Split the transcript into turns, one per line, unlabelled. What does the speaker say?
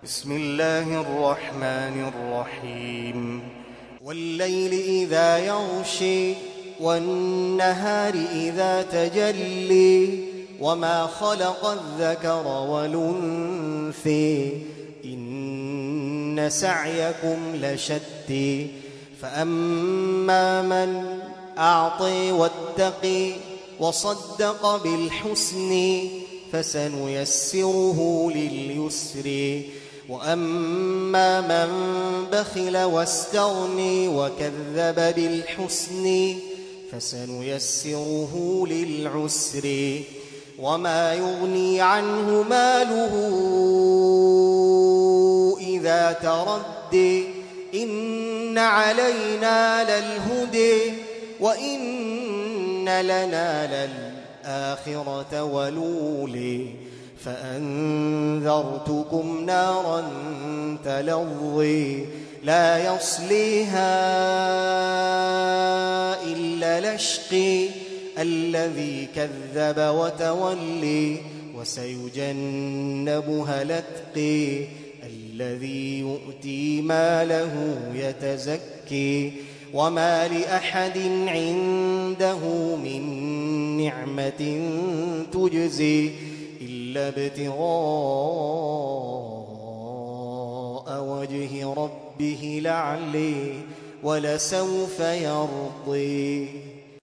بسم الله الرحمن الرحيم والليل إذا يغشي والنهار إذا تجلي وما خلق الذكر والأنثى إن سعيكم لشتى فأما من أعطي واتقي وصدق بالحسن فسنيسره لليسر وأما من بخل واستغني وكذب بالحسن فسنيسره للعسر وما يغني عنه ماله إذا تردي إن علينا للهدي وإن لنا للآخرة والأولى فأنذرتكم نارا تلظي لا يصليها إلا الأشقي الذي كذب وتولي وسيجنبها الأتقي الذي يؤتي ماله يتزكي وما لأحد عنده من نعمة تجزي إلا ابتغاء وجه ربه الأعلى ولسوف يرضي.